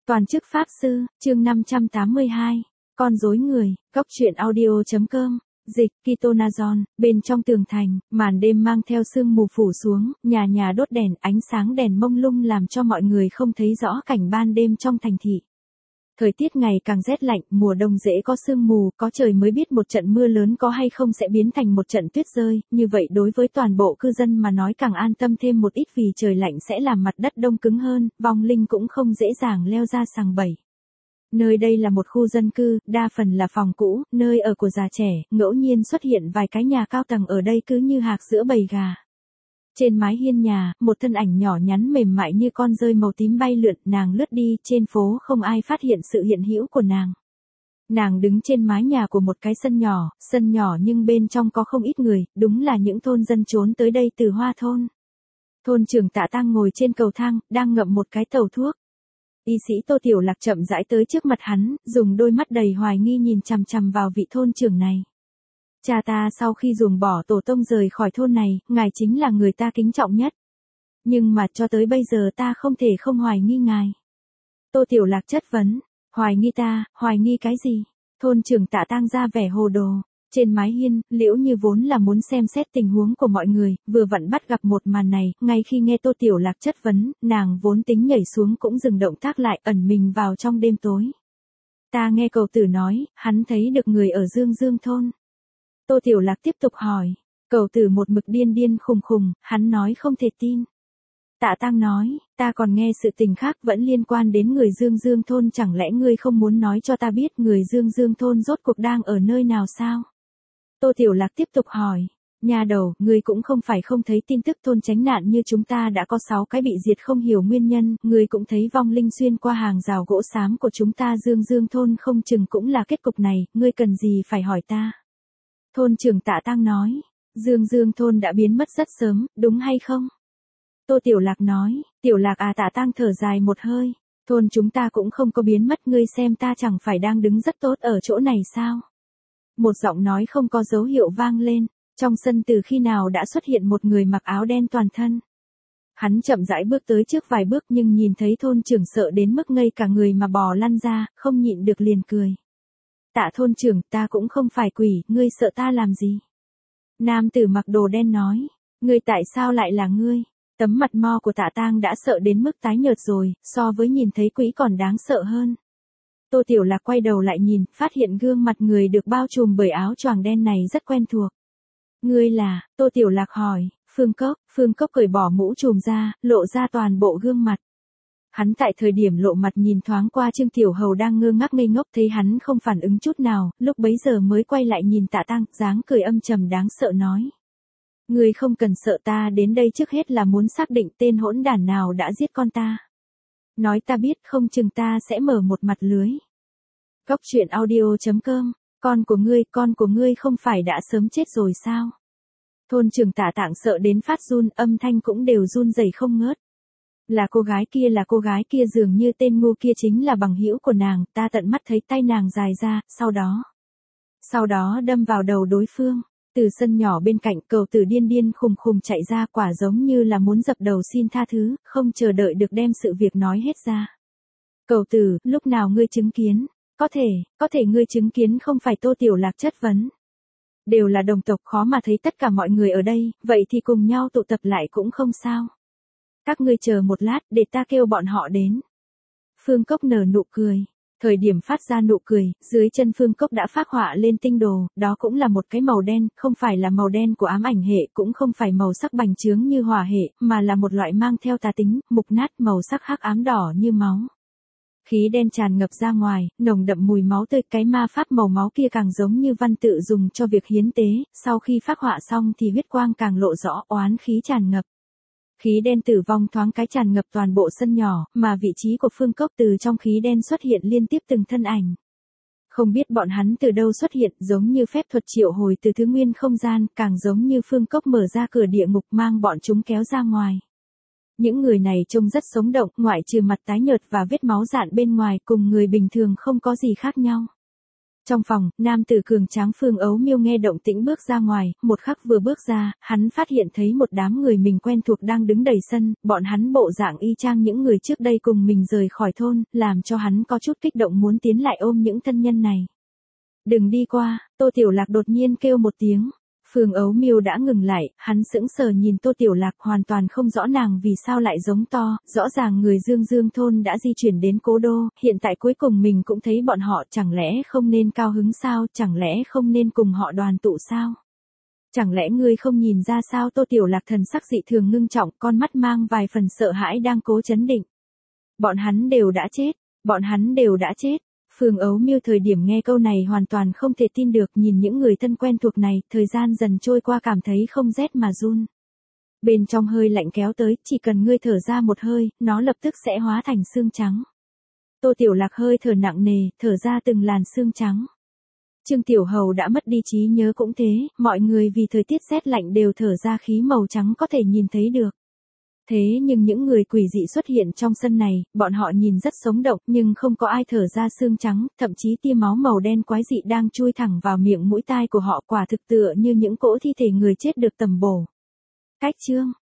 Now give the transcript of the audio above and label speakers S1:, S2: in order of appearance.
S1: Toàn chức Pháp Sư, chương 582, con rối người, góc truyện audio.com, dịch, Kitonazon, bên trong tường thành, màn đêm mang theo sương mù phủ xuống, nhà nhà đốt đèn, ánh sáng đèn mông lung làm cho mọi người không thấy rõ cảnh ban đêm trong thành thị. Thời tiết ngày càng rét lạnh, mùa đông dễ có sương mù, có trời mới biết một trận mưa lớn có hay không sẽ biến thành một trận tuyết rơi, như vậy đối với toàn bộ cư dân mà nói càng an tâm thêm một ít vì trời lạnh sẽ làm mặt đất đông cứng hơn, vong linh cũng không dễ dàng leo ra sàng bẫy. Nơi đây là một khu dân cư, đa phần là phòng cũ, nơi ở của già trẻ, ngẫu nhiên xuất hiện vài cái nhà cao tầng ở đây cứ như hạc giữa bầy gà. Trên mái hiên nhà, một thân ảnh nhỏ nhắn mềm mại như con dơi màu tím bay lượn, nàng lướt đi, trên phố không ai phát hiện sự hiện hữu của nàng. Nàng đứng trên mái nhà của một cái sân nhỏ nhưng bên trong có không ít người, đúng là những thôn dân trốn tới đây từ Hoa thôn. Thôn trưởng Tạ Tăng ngồi trên cầu thang, đang ngậm một cái tàu thuốc. Y sĩ Tô Tiểu Lạc chậm rãi tới trước mặt hắn, dùng đôi mắt đầy hoài nghi nhìn chằm chằm vào vị thôn trưởng này. Cha ta sau khi ruồng bỏ tổ tông rời khỏi thôn này, ngài chính là người ta kính trọng nhất. Nhưng mà cho tới bây giờ ta không thể không hoài nghi ngài. Tô Tiểu Lạc chất vấn, hoài nghi ta, hoài nghi cái gì? Thôn trưởng Tạ Tăng ra vẻ hồ đồ. Trên mái hiên, Liễu Như vốn là muốn xem xét tình huống của mọi người, vừa vặn bắt gặp một màn này, ngay khi nghe Tô Tiểu Lạc chất vấn, nàng vốn tính nhảy xuống cũng dừng động tác lại, ẩn mình vào trong đêm tối. Ta nghe cậu tử nói, hắn thấy được người ở Dương Dương thôn. Tô Tiểu Lạc tiếp tục hỏi, cậu tử một mực điên điên khùng khùng, hắn nói không thể tin. Tạ Tăng nói, ta còn nghe sự tình khác vẫn liên quan đến người Dương Dương thôn, chẳng lẽ ngươi không muốn nói cho ta biết người Dương Dương thôn rốt cuộc đang ở nơi nào sao? Tô Tiểu Lạc tiếp tục hỏi, nhà đầu, ngươi cũng không phải không thấy tin tức thôn tránh nạn như chúng ta đã có 6 cái bị diệt không hiểu nguyên nhân, ngươi cũng thấy vong linh xuyên qua hàng rào gỗ xám của chúng ta Dương Dương thôn không chừng cũng là kết cục này, ngươi cần gì phải hỏi ta? Thôn trưởng Tạ Tăng nói, Dương Dương thôn đã biến mất rất sớm, đúng hay không? Tô Tiểu Lạc nói, Tiểu Lạc à. Tạ Tăng thở dài một hơi, thôn chúng ta cũng không có biến mất, ngươi xem ta chẳng phải đang đứng rất tốt ở chỗ này sao? Một giọng nói không có dấu hiệu vang lên, trong sân từ khi nào đã xuất hiện một người mặc áo đen toàn thân. Hắn chậm rãi bước tới trước vài bước nhưng nhìn thấy thôn trưởng sợ đến mức ngây cả người mà bò lăn ra, không nhịn được liền cười. Tạ thôn trưởng, ta cũng không phải quỷ, ngươi sợ ta làm gì? Nam tử mặc đồ đen nói, ngươi tại sao lại là ngươi? Tấm mặt mo của Tạ Tang đã sợ đến mức tái nhợt rồi, so với nhìn thấy quỷ còn đáng sợ hơn. Tô Tiểu Lạc quay đầu lại nhìn, phát hiện gương mặt người được bao trùm bởi áo choàng đen này rất quen thuộc. Ngươi là, Tô Tiểu Lạc hỏi, Phương Cốc cởi bỏ mũ trùm ra, lộ ra toàn bộ gương mặt. Hắn tại thời điểm lộ mặt nhìn thoáng qua Trương Tiểu Hầu đang ngơ ngác ngây ngốc, thấy hắn không phản ứng chút nào, lúc bấy giờ mới quay lại nhìn Tạ Tăng, dáng cười âm trầm đáng sợ nói. Ngươi không cần sợ, ta đến đây trước hết là muốn xác định tên hỗn đản nào đã giết con ta. Nói ta biết, không chừng ta sẽ mở một mặt lưới. Góc truyện audio.com, con của ngươi không phải đã sớm chết rồi sao? Thôn trưởng Tạ Tạng sợ đến phát run, âm thanh cũng đều run rẩy không ngớt. Là cô gái kia dường như tên ngu kia chính là bằng hữu của nàng, ta tận mắt thấy tay nàng dài ra, sau đó đâm vào đầu đối phương. Từ sân nhỏ bên cạnh, cậu tử điên điên khùng khùng chạy ra, quả giống như là muốn dập đầu xin tha thứ, không chờ đợi được đem sự việc nói hết ra. Cậu tử, lúc nào ngươi chứng kiến? Có thể ngươi chứng kiến không phải? Tô Tiểu Lạc chất vấn. Đều là đồng tộc, khó mà thấy tất cả mọi người ở đây, vậy thì cùng nhau tụ tập lại cũng không sao. Các ngươi chờ một lát, để ta kêu bọn họ đến. Phương Cốc nở nụ cười. Thời điểm phát ra nụ cười, dưới chân Phương Cốc đã phác họa lên tinh đồ, đó cũng là một cái màu đen, không phải là màu đen của ám ảnh hệ, cũng không phải màu sắc bành trướng như hỏa hệ, mà là một loại mang theo tà tính, mục nát, màu sắc hắc ám đỏ như máu. Khí đen tràn ngập ra ngoài, nồng đậm mùi máu tươi, cái ma pháp màu máu kia càng giống như văn tự dùng cho việc hiến tế, sau khi phác họa xong thì huyết quang càng lộ rõ, oán khí tràn ngập. Khí đen tử vong thoáng cái tràn ngập toàn bộ sân nhỏ, mà vị trí của Phương Cốc từ trong khí đen xuất hiện liên tiếp từng thân ảnh. Không biết bọn hắn từ đâu xuất hiện, giống như phép thuật triệu hồi từ thứ nguyên không gian, càng giống như Phương Cốc mở ra cửa địa ngục mang bọn chúng kéo ra ngoài. Những người này trông rất sống động, ngoại trừ mặt tái nhợt và vết máu rạn bên ngoài, cùng người bình thường không có gì khác nhau. Trong phòng, nam tử cường tráng Phương Ấu Miêu nghe động tĩnh bước ra ngoài, một khắc vừa bước ra, hắn phát hiện thấy một đám người mình quen thuộc đang đứng đầy sân, bọn hắn bộ dạng y chang những người trước đây cùng mình rời khỏi thôn, làm cho hắn có chút kích động muốn tiến lại ôm những thân nhân này. Đừng đi qua, Tô Tiểu Lạc đột nhiên kêu một tiếng. Phương Ấu Miêu đã ngừng lại, hắn sững sờ nhìn Tô Tiểu Lạc hoàn toàn không rõ nàng vì sao lại giống to, rõ ràng người Dương Dương thôn đã di chuyển đến cố đô, hiện tại cuối cùng mình cũng thấy bọn họ, chẳng lẽ không nên cao hứng sao, chẳng lẽ không nên cùng họ đoàn tụ sao? Chẳng lẽ ngươi không nhìn ra sao? Tô Tiểu Lạc thần sắc dị thường ngưng trọng, con mắt mang vài phần sợ hãi đang cố chấn định. Bọn hắn đều đã chết, bọn hắn đều đã chết. Phương Ấu Miêu thời điểm nghe câu này hoàn toàn không thể tin được, nhìn những người thân quen thuộc này, thời gian dần trôi qua cảm thấy không rét mà run. Bên trong hơi lạnh kéo tới, chỉ cần ngươi thở ra một hơi, nó lập tức sẽ hóa thành xương trắng. Tô Tiểu Lạc hơi thở nặng nề, thở ra từng làn xương trắng. Trương Tiểu Hầu đã mất đi trí nhớ cũng thế, mọi người vì thời tiết rét lạnh đều thở ra khí màu trắng có thể nhìn thấy được. Thế nhưng những người quỷ dị xuất hiện trong sân này, bọn họ nhìn rất sống động nhưng không có ai thở ra xương trắng, thậm chí tia máu màu đen quái dị đang chui thẳng vào miệng mũi tai của họ, quả thực tựa như những cỗ thi thể người chết được tẩm bổ. Cách chương